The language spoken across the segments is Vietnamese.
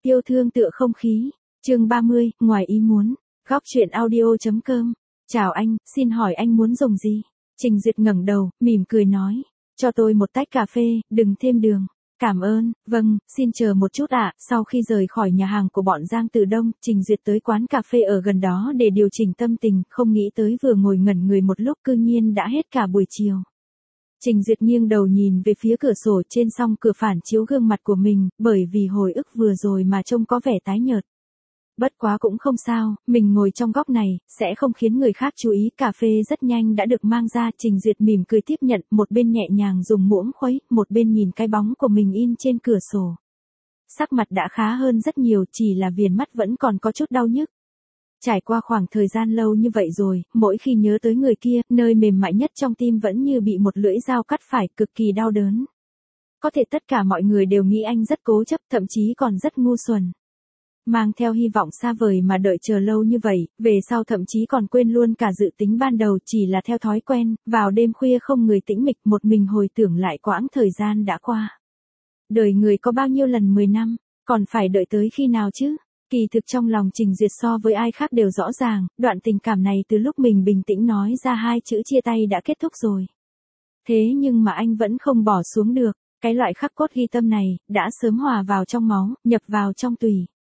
Yêu thương tựa không khí. Chương 30, ngoài ý muốn. Góc truyện audio.com. Chào anh, xin hỏi anh muốn dùng gì? Trình Duyệt ngẩng đầu, mỉm cười nói. Cho tôi một tách cà phê, đừng thêm đường. Cảm ơn, vâng, xin chờ một chút ạ. Sau khi rời khỏi nhà hàng của bọn Giang Từ Đông, Trình Duyệt tới quán cà phê ở gần đó để điều chỉnh tâm tình, không nghĩ tới vừa ngồi ngẩn người một lúc cư nhiên đã hết cả buổi chiều. Trình Duyệt nghiêng đầu nhìn về phía cửa sổ trên song cửa phản chiếu gương mặt của mình, bởi vì hồi ức vừa rồi mà trông có vẻ tái nhợt. Bất quá cũng không sao, mình ngồi trong góc này, sẽ không khiến người khác chú ý. Cà phê rất nhanh đã được mang ra, Trình Duyệt mỉm cười tiếp nhận, một bên nhẹ nhàng dùng muỗng khuấy, một bên nhìn cái bóng của mình in trên cửa sổ. Sắc mặt đã khá hơn rất nhiều, chỉ là viền mắt vẫn còn có chút đau nhức. Trải qua khoảng thời gian lâu như vậy rồi, mỗi khi nhớ tới người kia, nơi mềm mại nhất trong tim vẫn như bị một lưỡi dao cắt phải, cực kỳ đau đớn. Có thể tất cả mọi người đều nghĩ anh rất cố chấp, thậm chí còn rất ngu xuẩn. Mang theo hy vọng xa vời mà đợi chờ lâu như vậy, về sau thậm chí còn quên luôn cả dự tính ban đầu, chỉ là theo thói quen, vào đêm khuya không người tĩnh mịch một mình hồi tưởng lại quãng thời gian đã qua. Đời người có bao nhiêu lần 10 năm, còn phải đợi tới khi nào chứ? Kỳ thực trong lòng Trình Duyệt so với ai khác đều rõ ràng, đoạn tình cảm này từ lúc mình bình tĩnh nói ra hai chữ chia tay đã kết thúc rồi. Thế nhưng mà anh vẫn không bỏ xuống được, cái loại khắc cốt ghi tâm này, đã sớm hòa vào trong máu, nhập vào trong tủy.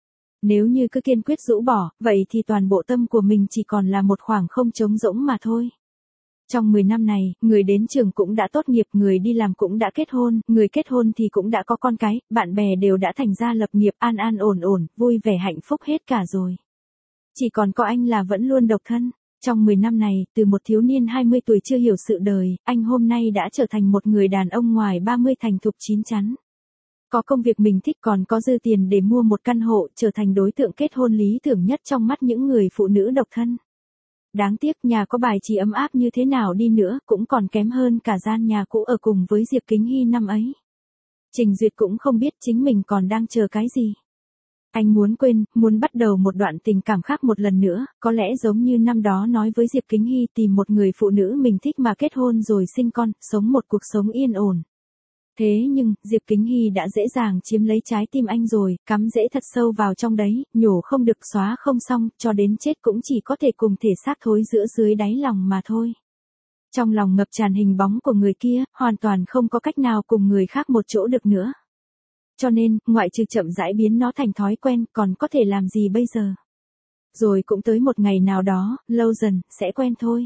Nếu như cứ kiên quyết rũ bỏ, vậy thì toàn bộ tâm của mình chỉ còn là một khoảng không trống rỗng mà thôi. Trong 10 năm này, người đến trường cũng đã tốt nghiệp, người đi làm cũng đã kết hôn, người kết hôn thì cũng đã có con cái, bạn bè đều đã thành ra lập nghiệp, an an ổn ổn, vui vẻ hạnh phúc hết cả rồi. Chỉ còn có anh là vẫn luôn độc thân. Trong 10 năm này, từ một thiếu niên 20 tuổi chưa hiểu sự đời, anh hôm nay đã trở thành một người đàn ông ngoài 30 thành thục chín chắn. Có công việc mình thích, còn có dư tiền để mua một căn hộ, trở thành đối tượng kết hôn lý tưởng nhất trong mắt những người phụ nữ độc thân. Đáng tiếc nhà có bài trí ấm áp như thế nào đi nữa, cũng còn kém hơn cả gian nhà cũ ở cùng với Diệp Kính Hy năm ấy. Trình Duyệt cũng không biết chính mình còn đang chờ cái gì. Anh muốn quên, muốn bắt đầu một đoạn tình cảm khác một lần nữa, có lẽ giống như năm đó nói với Diệp Kính Hy, tìm một người phụ nữ mình thích mà kết hôn rồi sinh con, sống một cuộc sống yên ổn. Thế nhưng, Diệp Kính Hy đã dễ dàng chiếm lấy trái tim anh rồi, cắm rễ thật sâu vào trong đấy, nhổ không được xóa không xong, cho đến chết cũng chỉ có thể cùng thể xác thối rữa dưới đáy lòng mà thôi. Trong lòng ngập tràn hình bóng của người kia, hoàn toàn không có cách nào cùng người khác một chỗ được nữa. Cho nên, ngoại trừ chậm rãi biến nó thành thói quen, còn có thể làm gì bây giờ? Rồi cũng tới một ngày nào đó, lâu dần, sẽ quen thôi.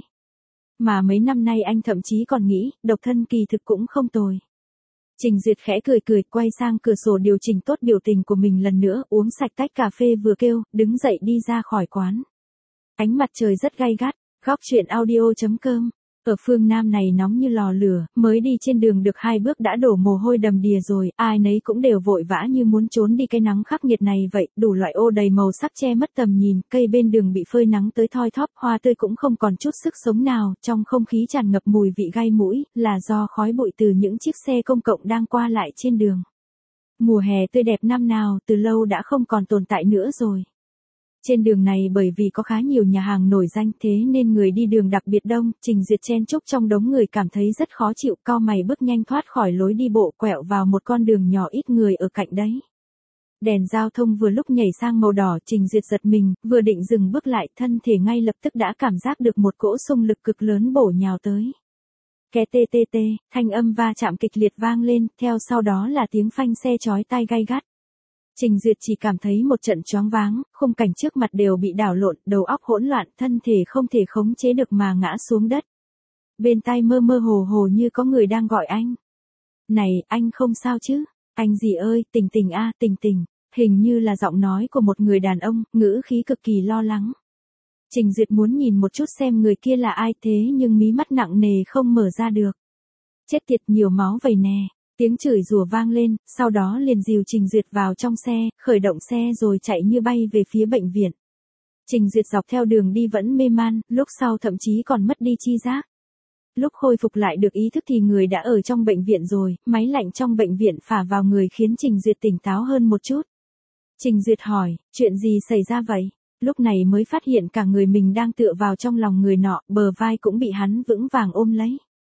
Mà mấy năm nay anh thậm chí còn nghĩ, độc thân kỳ thực cũng không tồi. Trình Duyệt khẽ cười cười, quay sang cửa sổ điều chỉnh tốt biểu tình của mình lần nữa, uống sạch tách cà phê vừa kêu, đứng dậy đi ra khỏi quán. Ánh mặt trời rất gay gắt, góc truyện audio.com. Ở phương Nam này nóng như lò lửa, mới đi trên đường được 2 bước đã đổ mồ hôi đầm đìa rồi, ai nấy cũng đều vội vã như muốn trốn đi cái nắng khắc nghiệt này vậy, đủ loại ô đầy màu sắc che mất tầm nhìn, cây bên đường bị phơi nắng tới thoi thóp, hoa tươi cũng không còn chút sức sống nào, trong không khí tràn ngập mùi vị gai mũi, là do khói bụi từ những chiếc xe công cộng đang qua lại trên đường. Mùa hè tươi đẹp năm nào từ lâu đã không còn tồn tại nữa rồi. Trên đường này bởi vì có khá nhiều nhà hàng nổi danh, thế nên người đi đường đặc biệt đông, Trình Duyệt chen chúc trong đống người cảm thấy rất khó chịu, cau mày bước nhanh thoát khỏi lối đi bộ, quẹo vào một con đường nhỏ ít người ở cạnh đấy. Đèn giao thông vừa lúc nhảy sang màu đỏ, Trình Duyệt giật mình, vừa định dừng bước lại, thân thể ngay lập tức đã cảm giác được một cỗ xung lực cực lớn bổ nhào tới. Ke tê tê tê, thanh âm va chạm kịch liệt vang lên, theo sau đó là tiếng phanh xe chói tai gay gắt. Trình Duyệt chỉ cảm thấy một trận choáng váng, khung cảnh trước mặt đều bị đảo lộn, đầu óc hỗn loạn, thân thể không thể khống chế được mà ngã xuống đất. Bên tai mơ mơ hồ hồ như có người đang gọi anh. Này, anh không sao chứ? Anh gì ơi, Tình Tình a, Tình Tình. Hình như là giọng nói của một người đàn ông, ngữ khí cực kỳ lo lắng. Trình Duyệt muốn nhìn một chút xem người kia là ai, thế nhưng mí mắt nặng nề không mở ra được. Chết tiệt, nhiều máu vầy nè. Tiếng chửi rủa vang lên, sau đó liền dìu Trình Duyệt vào trong xe, khởi động xe rồi chạy như bay về phía bệnh viện. Trình Duyệt dọc theo đường đi vẫn mê man, lúc sau thậm chí còn mất đi chi giác. Lúc khôi phục lại được ý thức thì người đã ở trong bệnh viện rồi, máy lạnh trong bệnh viện phả vào người khiến Trình Duyệt tỉnh táo hơn một chút. Trình Duyệt hỏi, chuyện gì xảy ra vậy? Lúc này mới phát hiện cả người mình đang tựa vào trong lòng người nọ, bờ vai cũng bị hắn vững vàng ôm lấy.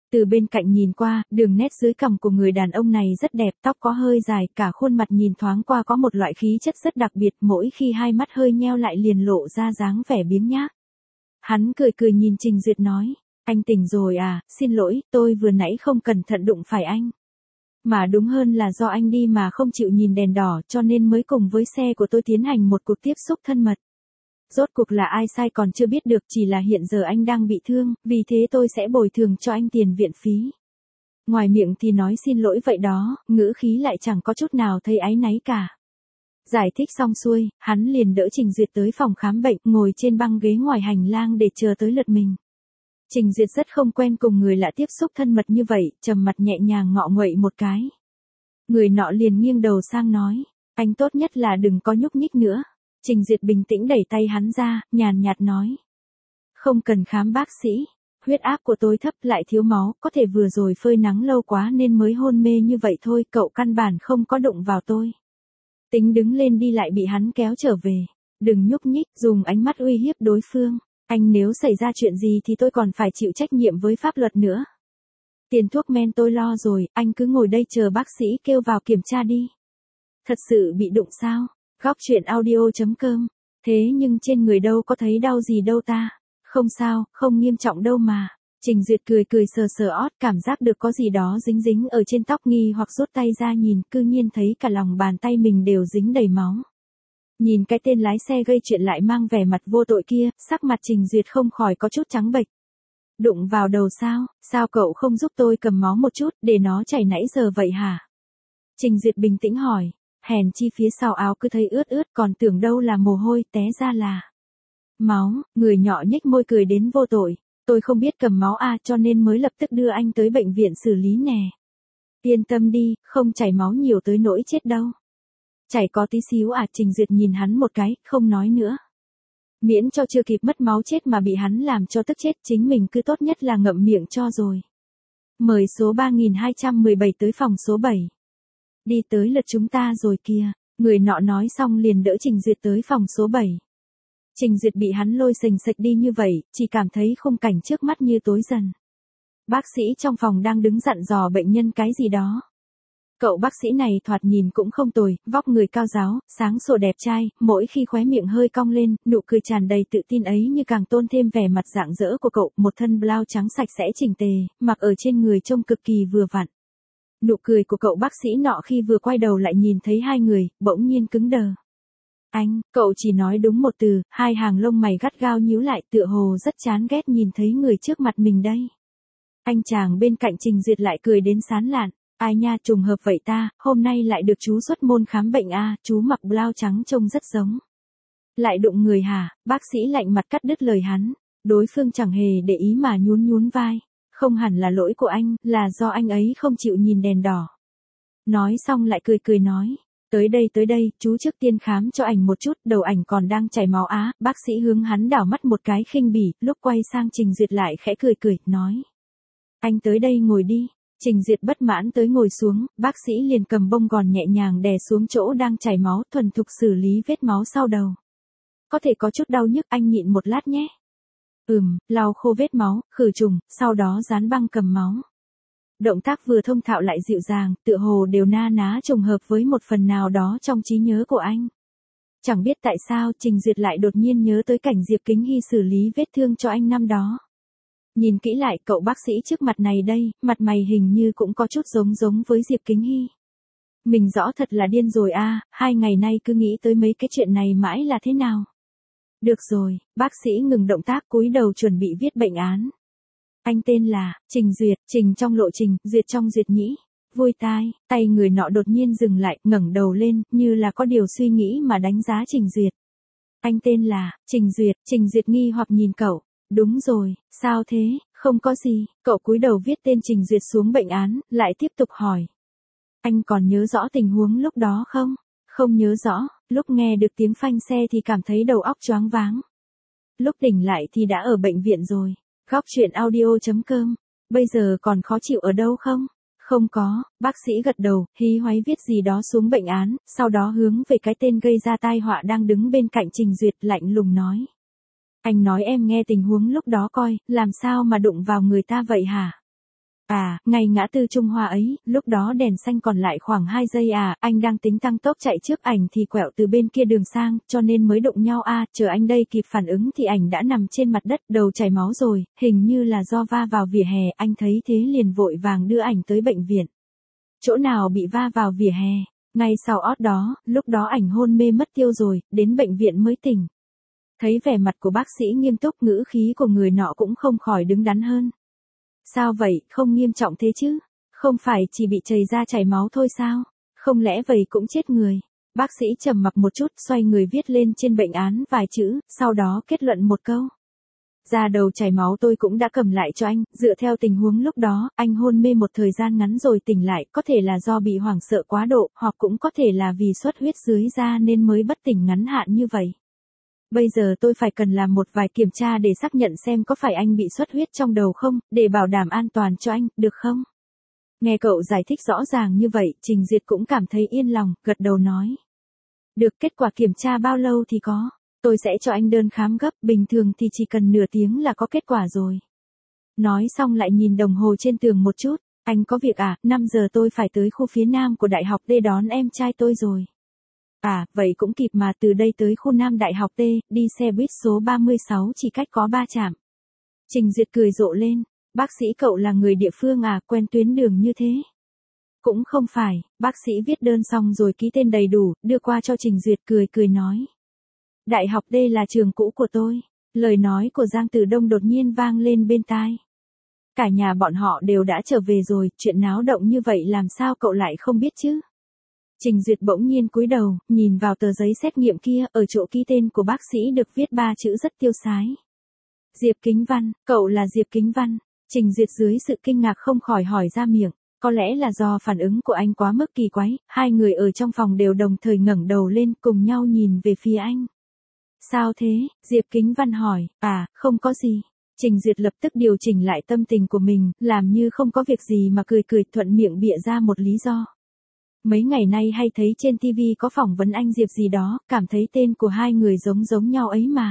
Từ bên cạnh nhìn qua, đường nét dưới cằm của người đàn ông này rất đẹp, tóc có hơi dài, cả khuôn mặt nhìn thoáng qua có một loại khí chất rất đặc biệt, mỗi khi hai mắt hơi nheo lại liền lộ ra dáng vẻ biếng nhác. Hắn cười cười nhìn Trình Duyệt nói, anh tỉnh rồi à, xin lỗi, tôi vừa nãy không cẩn thận đụng phải anh. Mà đúng hơn là do anh đi mà không chịu nhìn đèn đỏ cho nên mới cùng với xe của tôi tiến hành một cuộc tiếp xúc thân mật. Rốt cuộc là ai sai còn chưa biết được, chỉ là hiện giờ anh đang bị thương, vì thế tôi sẽ bồi thường cho anh tiền viện phí. Ngoài miệng thì nói xin lỗi vậy đó, ngữ khí lại chẳng có chút nào thấy áy náy cả. Giải thích xong xuôi, hắn liền đỡ Trình Duyệt tới phòng khám bệnh, ngồi trên băng ghế ngoài hành lang để chờ tới lượt mình. Trình Duyệt rất không quen cùng người lạ tiếp xúc thân mật như vậy, trầm mặt nhẹ nhàng ngọ nguậy một cái. Người nọ liền nghiêng đầu sang nói, anh tốt nhất là đừng có nhúc nhích nữa. Trình Duyệt bình tĩnh đẩy tay hắn ra, nhàn nhạt nói. Không cần khám bác sĩ, huyết áp của tôi thấp lại thiếu máu, có thể vừa rồi phơi nắng lâu quá nên mới hôn mê như vậy thôi, cậu căn bản không có đụng vào tôi. Tính đứng lên đi lại bị hắn kéo trở về. Đừng nhúc nhích, dùng ánh mắt uy hiếp đối phương. Anh nếu xảy ra chuyện gì thì tôi còn phải chịu trách nhiệm với pháp luật nữa. Tiền thuốc men tôi lo rồi, anh cứ ngồi đây chờ bác sĩ kêu vào kiểm tra đi. Thật sự bị đụng sao? Góc chuyện audio.com. Thế nhưng trên người đâu có thấy đau gì đâu ta. Không sao, không nghiêm trọng đâu mà. Trình Duyệt cười cười sờ sờ ót, cảm giác được có gì đó dính dính ở trên tóc, nghi hoặc rút tay ra nhìn, cư nhiên thấy cả lòng bàn tay mình đều dính đầy máu. Nhìn cái tên lái xe gây chuyện lại mang vẻ mặt vô tội kia, sắc mặt Trình Duyệt không khỏi có chút trắng bệch. Đụng vào đầu sao, sao cậu không giúp tôi cầm máu một chút, để nó chảy nãy giờ vậy hả? Trình Duyệt bình tĩnh hỏi, hèn chi phía sau áo cứ thấy ướt ướt còn tưởng đâu là mồ hôi, té ra là máu. Người nhỏ nhếch môi cười đến vô tội, tôi không biết cầm máu cho nên mới lập tức đưa anh tới bệnh viện xử lý nè. Yên tâm đi, không chảy máu nhiều tới nỗi chết đâu. Chảy có tí xíu Trình Duyệt nhìn hắn một cái, không nói nữa. Miễn cho chưa kịp mất máu chết mà bị hắn làm cho tức chết, chính mình cứ tốt nhất là ngậm miệng cho rồi. Mời số 3217 tới phòng số 7. Đi tới lượt chúng ta rồi kìa, người nọ nói xong liền đỡ Trình Duyệt tới phòng số 7. Trình Duyệt bị hắn lôi sềnh sạch đi như vậy, chỉ cảm thấy khung cảnh trước mắt như tối dần. Bác sĩ trong phòng đang đứng dặn dò bệnh nhân cái gì đó. Cậu bác sĩ này thoạt nhìn cũng không tồi, vóc người cao ráo, sáng sủa đẹp trai, mỗi khi khóe miệng hơi cong lên, nụ cười tràn đầy tự tin ấy như càng tôn thêm vẻ mặt rạng rỡ của cậu, một thân blouse trắng sạch sẽ chỉnh tề, mặc ở trên người trông cực kỳ vừa vặn. Nụ cười của cậu bác sĩ nọ khi vừa quay đầu lại nhìn thấy hai người, bỗng nhiên cứng đờ. Anh, cậu chỉ nói đúng một từ, hai hàng lông mày gắt gao nhíu lại, tựa hồ rất chán ghét nhìn thấy người trước mặt mình đây. Anh chàng bên cạnh Trình Duyệt lại cười đến sán lạn. Ai nha, trùng hợp vậy ta, hôm nay lại được chú xuất môn khám bệnh chú mặc blouse trắng trông rất giống. Lại đụng người hả? Bác sĩ lạnh mặt cắt đứt lời hắn. Đối phương chẳng hề để ý mà nhún nhún vai. Không hẳn là lỗi của anh, là do anh ấy không chịu nhìn đèn đỏ. Nói xong lại cười cười nói. Tới đây, chú trước tiên khám cho ảnh một chút, đầu ảnh còn đang chảy máu bác sĩ hướng hắn đảo mắt một cái khinh bỉ, lúc quay sang Trình Duyệt lại khẽ cười cười, nói. Anh tới đây ngồi đi. Trình Duyệt bất mãn tới ngồi xuống, bác sĩ liền cầm bông gòn nhẹ nhàng đè xuống chỗ đang chảy máu, thuần thục xử lý vết máu sau đầu. Có thể có chút đau nhức, anh nhịn một lát nhé. Lau khô vết máu, khử trùng, sau đó dán băng cầm máu. Động tác vừa thông thạo lại dịu dàng, tựa hồ đều na ná trùng hợp với một phần nào đó trong trí nhớ của anh. Chẳng biết tại sao Trình Duyệt lại đột nhiên nhớ tới cảnh Diệp Kính Hy xử lý vết thương cho anh năm đó. Nhìn kỹ lại cậu bác sĩ trước mặt này đây, mặt mày hình như cũng có chút giống với Diệp Kính Hy. Mình rõ thật là điên rồi 2 ngày nay cứ nghĩ tới mấy cái chuyện này mãi là thế nào. Được rồi, bác sĩ ngừng động tác cúi đầu chuẩn bị viết bệnh án. Anh tên là Trình Duyệt, Trình trong lộ trình, Duyệt trong Duyệt nhĩ. Vui tai, tay người nọ đột nhiên dừng lại, ngẩng đầu lên, như là có điều suy nghĩ mà đánh giá Trình Duyệt. Anh tên là Trình Duyệt nghi hoặc nhìn cậu. Đúng rồi, sao thế, không có gì, cậu cúi đầu viết tên Trình Duyệt xuống bệnh án, lại tiếp tục hỏi. Anh còn nhớ rõ tình huống lúc đó không? Không nhớ rõ, lúc nghe được tiếng phanh xe thì cảm thấy đầu óc choáng váng. Lúc tỉnh lại thì đã ở bệnh viện rồi. Góc chuyện audio.com. Bây giờ còn khó chịu ở đâu không? Không có, bác sĩ gật đầu, hí hoáy viết gì đó xuống bệnh án, sau đó hướng về cái tên gây ra tai họa đang đứng bên cạnh Trình Duyệt lạnh lùng nói. Anh nói em nghe tình huống lúc đó coi, làm sao mà đụng vào người ta vậy hả? À, ngay ngã tư Trung Hoa ấy, lúc đó đèn xanh còn lại khoảng 2 giây à, anh đang tính tăng tốc chạy trước ảnh thì quẹo từ bên kia đường sang, cho nên mới đụng nhau à, chờ anh đây kịp phản ứng thì ảnh đã nằm trên mặt đất, đầu chảy máu rồi, hình như là do va vào vỉa hè, anh thấy thế liền vội vàng đưa ảnh tới bệnh viện. Chỗ nào bị va vào vỉa hè, ngay sau ót đó, lúc đó ảnh hôn mê mất tiêu rồi, đến bệnh viện mới tỉnh. Thấy vẻ mặt của bác sĩ nghiêm túc, ngữ khí của người nọ cũng không khỏi đứng đắn hơn. Sao vậy, không nghiêm trọng thế chứ? Không phải chỉ bị chảy ra chảy máu thôi sao? Không lẽ vậy cũng chết người? Bác sĩ trầm mặc một chút, xoay người viết lên trên bệnh án vài chữ, sau đó kết luận một câu. Da đầu chảy máu tôi cũng đã cầm lại cho anh, dựa theo tình huống lúc đó, anh hôn mê một thời gian ngắn rồi tỉnh lại, có thể là do bị hoảng sợ quá độ, hoặc cũng có thể là vì xuất huyết dưới da nên mới bất tỉnh ngắn hạn như vậy. Bây giờ tôi phải cần làm một vài kiểm tra để xác nhận xem có phải anh bị xuất huyết trong đầu không, để bảo đảm an toàn cho anh, được không? Nghe cậu giải thích rõ ràng như vậy, Trình Duyệt cũng cảm thấy yên lòng, gật đầu nói. Được, kết quả kiểm tra bao lâu thì có? Tôi sẽ cho anh đơn khám gấp, bình thường thì chỉ cần nửa tiếng là có kết quả rồi. Nói xong lại nhìn đồng hồ trên tường một chút, anh có việc à, 5 giờ tôi phải tới khu phía nam của đại học D đón em trai tôi rồi. À, vậy cũng kịp mà, từ đây tới khu Nam Đại học T, đi xe buýt số 36 chỉ cách có 3 trạm. Trình Duyệt cười rộ lên, bác sĩ cậu là người địa phương à, quen tuyến đường như thế. Cũng không phải, bác sĩ viết đơn xong rồi ký tên đầy đủ, đưa qua cho Trình Duyệt cười nói. Đại học D là trường cũ của tôi, lời nói của Giang Tử Đông đột nhiên vang lên bên tai. Cả nhà bọn họ đều đã trở về rồi, chuyện náo động như vậy làm sao cậu lại không biết chứ? Trình Duyệt bỗng nhiên cúi đầu, nhìn vào tờ giấy xét nghiệm kia, ở chỗ ký tên của bác sĩ được viết 3 chữ rất tiêu sái. Diệp Kính Văn, cậu là Diệp Kính Văn. Trình Duyệt dưới sự kinh ngạc không khỏi hỏi ra miệng, có lẽ là do phản ứng của anh quá mức kỳ quái, hai người ở trong phòng đều đồng thời ngẩng đầu lên cùng nhau nhìn về phía anh. Sao thế? Diệp Kính Văn hỏi, à, không có gì. Trình Duyệt lập tức điều chỉnh lại tâm tình của mình, làm như không có việc gì mà cười thuận miệng bịa ra một lý do. Mấy ngày nay hay thấy trên TV có phỏng vấn anh Diệp gì đó, cảm thấy tên của hai người giống nhau ấy mà.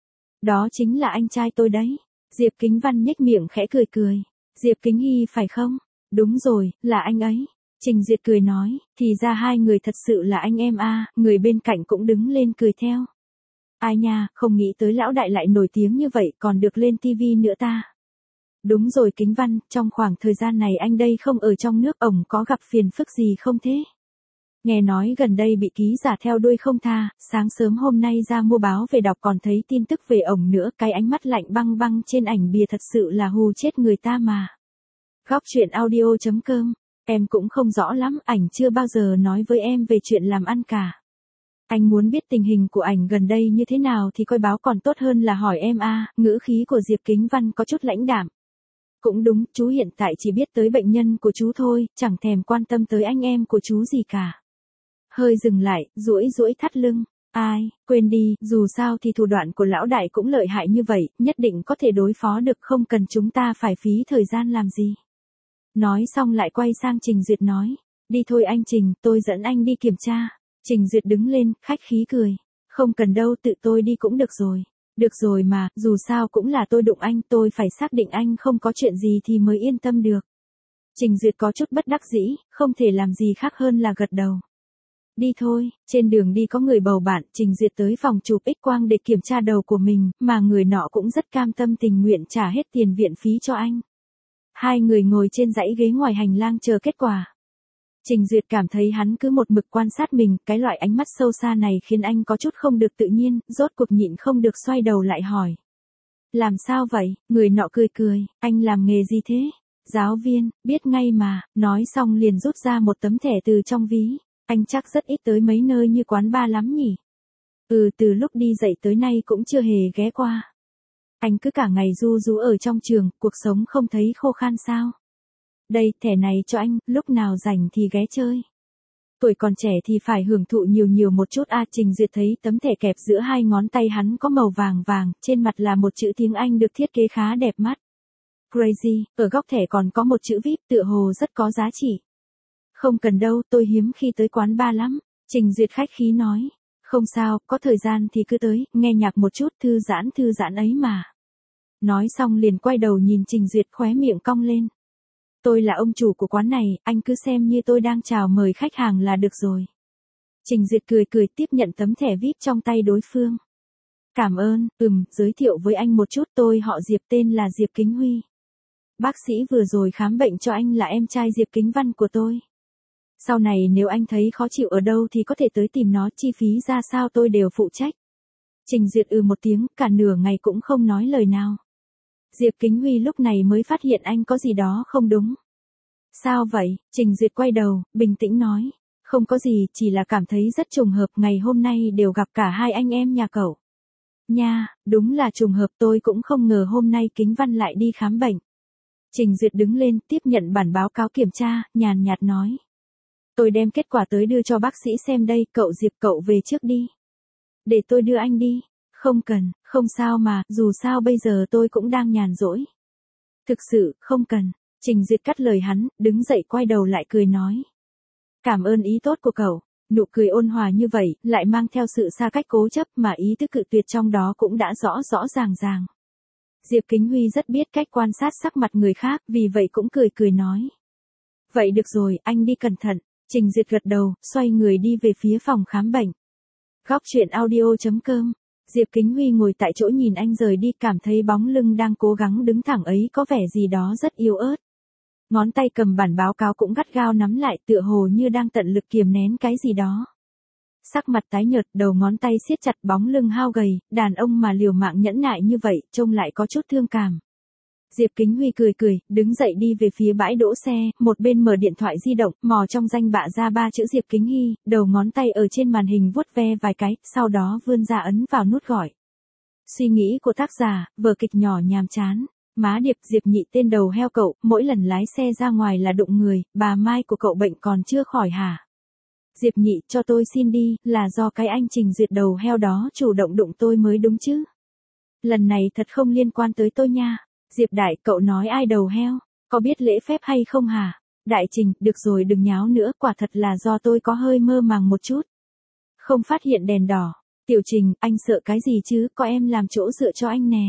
Đó chính là anh trai tôi đấy. Diệp Kính Văn nhếch miệng khẽ cười. Diệp Kính Hy phải không? Đúng rồi, là anh ấy. Trình Duyệt cười nói, thì ra hai người thật sự là anh em à, người bên cạnh cũng đứng lên cười theo. Ai nha, không nghĩ tới lão đại lại nổi tiếng như vậy còn được lên TV nữa ta. Đúng rồi Kính Văn, trong khoảng thời gian này anh đây không ở trong nước, ổng có gặp phiền phức gì không thế? Nghe nói gần đây bị ký giả theo đuôi không tha, sáng sớm hôm nay ra mua báo về đọc còn thấy tin tức về ổng nữa, cái ánh mắt lạnh băng trên ảnh bìa thật sự là hù chết người ta mà. Góc truyện audio.com, em cũng không rõ lắm, ảnh chưa bao giờ nói với em về chuyện làm ăn cả. Anh muốn biết tình hình của ảnh gần đây như thế nào thì coi báo còn tốt hơn là hỏi em à, ngữ khí của Diệp Kính Văn có chút lãnh đạm. Cũng đúng, chú hiện tại chỉ biết tới bệnh nhân của chú thôi, chẳng thèm quan tâm tới anh em của chú gì cả. Hơi dừng lại, duỗi thắt lưng. Ai, quên đi, dù sao thì thủ đoạn của lão đại cũng lợi hại như vậy, nhất định có thể đối phó được, không cần chúng ta phải phí thời gian làm gì. Nói xong lại quay sang Trình Duyệt nói, đi thôi anh Trình, tôi dẫn anh đi kiểm tra. Trình Duyệt đứng lên, khách khí cười. Không cần đâu, tự tôi đi cũng được rồi. Được rồi mà, dù sao cũng là tôi đụng anh, tôi phải xác định anh không có chuyện gì thì mới yên tâm được. Trình Duyệt có chút bất đắc dĩ, không thể làm gì khác hơn là gật đầu. Đi thôi, trên đường đi có người bầu bạn, Trình Duyệt tới phòng chụp X-quang để kiểm tra đầu của mình, mà người nọ cũng rất cam tâm tình nguyện trả hết tiền viện phí cho anh. Hai người ngồi trên dãy ghế ngoài hành lang chờ kết quả. Trình Duyệt cảm thấy hắn cứ một mực quan sát mình, cái loại ánh mắt sâu xa này khiến anh có chút không được tự nhiên, rốt cuộc nhịn không được xoay đầu lại hỏi. Làm sao vậy? Người nọ cười, anh làm nghề gì thế? Giáo viên, biết ngay mà, nói xong liền rút ra một tấm thẻ từ trong ví. Anh chắc rất ít tới mấy nơi như quán bar lắm nhỉ? Từ lúc đi dạy tới nay cũng chưa hề ghé qua. Anh cứ cả ngày ru rú ở trong trường, cuộc sống không thấy khô khan sao? Đây, thẻ này cho anh, lúc nào rảnh thì ghé chơi. Tuổi còn trẻ thì phải hưởng thụ nhiều một chút à. Trình Duyệt thấy tấm thẻ kẹp giữa hai ngón tay hắn có màu vàng, trên mặt là một chữ tiếng Anh được thiết kế khá đẹp mắt. Crazy, ở góc thẻ còn có một chữ VIP tựa hồ rất có giá trị. Không cần đâu, tôi hiếm khi tới quán bar lắm. Trình Duyệt khách khí nói. Không sao, có thời gian thì cứ tới, nghe nhạc một chút, thư giãn ấy mà. Nói xong liền quay đầu nhìn Trình Duyệt, khóe miệng cong lên. Tôi là ông chủ của quán này, anh cứ xem như tôi đang chào mời khách hàng là được rồi. Trình Duyệt cười cười tiếp nhận tấm thẻ VIP trong tay đối phương. Cảm ơn, giới thiệu với anh một chút, tôi họ Diệp, tên là Diệp Kính Huy. Bác sĩ vừa rồi khám bệnh cho anh là em trai Diệp Kính Văn của tôi. Sau này nếu anh thấy khó chịu ở đâu thì có thể tới tìm nó, chi phí ra sao tôi đều phụ trách. Trình Duyệt một tiếng, cả nửa ngày cũng không nói lời nào. Diệp Kính Huy lúc này mới phát hiện anh có gì đó không đúng. Sao vậy? Trình Duyệt quay đầu, bình tĩnh nói. Không có gì, chỉ là cảm thấy rất trùng hợp, ngày hôm nay đều gặp cả hai anh em nhà cậu. Nha, đúng là trùng hợp, tôi cũng không ngờ hôm nay Kính Văn lại đi khám bệnh. Trình Duyệt đứng lên, tiếp nhận bản báo cáo kiểm tra, nhàn nhạt nói. Tôi đem kết quả tới đưa cho bác sĩ xem đây, cậu Diệp, cậu về trước đi. Để tôi đưa anh đi. Không cần, không sao mà, dù sao bây giờ tôi cũng đang nhàn rỗi. Thực sự, không cần. Trình Duyệt cắt lời hắn, đứng dậy quay đầu lại cười nói. Cảm ơn ý tốt của cậu. Nụ cười ôn hòa như vậy, lại mang theo sự xa cách cố chấp mà ý thức cự tuyệt trong đó cũng đã rõ rõ ràng ràng. Diệp Kính Huy rất biết cách quan sát sắc mặt người khác, vì vậy cũng cười cười nói. Vậy được rồi, anh đi cẩn thận. Trình Duyệt gật đầu, xoay người đi về phía phòng khám bệnh. Góc truyện audio.com. Diệp Kính Huy ngồi tại chỗ nhìn anh rời đi, cảm thấy bóng lưng đang cố gắng đứng thẳng ấy có vẻ gì đó rất yếu ớt. Ngón tay cầm bản báo cáo cũng gắt gao nắm lại, tựa hồ như đang tận lực kiềm nén cái gì đó. Sắc mặt tái nhợt, đầu ngón tay siết chặt, bóng lưng hao gầy, đàn ông mà liều mạng nhẫn nại như vậy, trông lại có chút thương cảm. Diệp Kính Huy cười cười, đứng dậy đi về phía bãi đỗ xe, một bên mở điện thoại di động, mò trong danh bạ ra 3 chữ Diệp Kính Hy, đầu ngón tay ở trên màn hình vuốt ve vài cái, sau đó vươn ra ấn vào nút gọi. Suy nghĩ của tác giả, vở kịch nhỏ nhàm chán. Má Điệp, Diệp Nhị tên đầu heo cậu, mỗi lần lái xe ra ngoài là đụng người, bà Mai của cậu bệnh còn chưa khỏi hả? Diệp Nhị, cho tôi xin đi, là do cái anh Trình Duyệt đầu heo đó chủ động đụng tôi mới đúng chứ. Lần này thật không liên quan tới tôi nha. Diệp Đại, cậu nói ai đầu heo, có biết lễ phép hay không hả? Đại Trình, được rồi đừng nháo nữa, quả thật là do tôi có hơi mơ màng một chút. Không phát hiện đèn đỏ. Tiểu Trình, anh sợ cái gì chứ, có em làm chỗ dựa cho anh nè.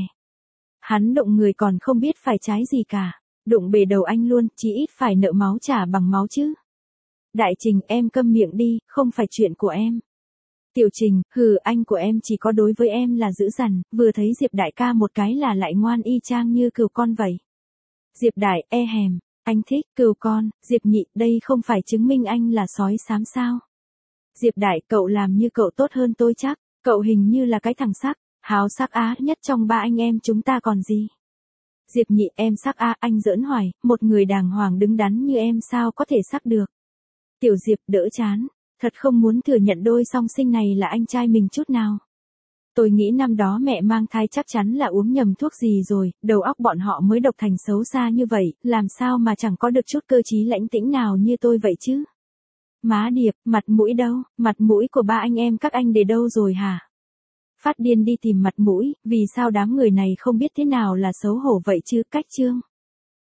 Hắn đụng người còn không biết phải trái gì cả. Đụng bể đầu anh luôn, chí ít phải nợ máu trả bằng máu chứ. Đại Trình, em câm miệng đi, không phải chuyện của em. Tiểu Trình, anh của em chỉ có đối với em là dữ dằn, vừa thấy Diệp Đại ca một cái là lại ngoan y chang như cừu con vậy. Diệp Đại, hèm, anh thích cừu con. Diệp Nhị, đây không phải chứng minh anh là sói xám sao? Diệp Đại, cậu làm như cậu tốt hơn tôi chắc, cậu hình như là cái thằng sắc, háo sắc á nhất trong ba anh em chúng ta còn gì. Diệp Nhị, em sắc á, anh giỡn hoài, một người đàng hoàng đứng đắn như em sao có thể sắc được. Tiểu Diệp, đỡ chán. Thật không muốn thừa nhận đôi song sinh này là anh trai mình chút nào. Tôi nghĩ năm đó mẹ mang thai chắc chắn là uống nhầm thuốc gì rồi, đầu óc bọn họ mới độc thành xấu xa như vậy, làm sao mà chẳng có được chút cơ trí lãnh tĩnh nào như tôi vậy chứ. Má Điệp, mặt mũi đâu, mặt mũi của ba anh em các anh để đâu rồi hả? Phát điên đi tìm mặt mũi, vì sao đám người này không biết thế nào là xấu hổ vậy chứ, cách chương.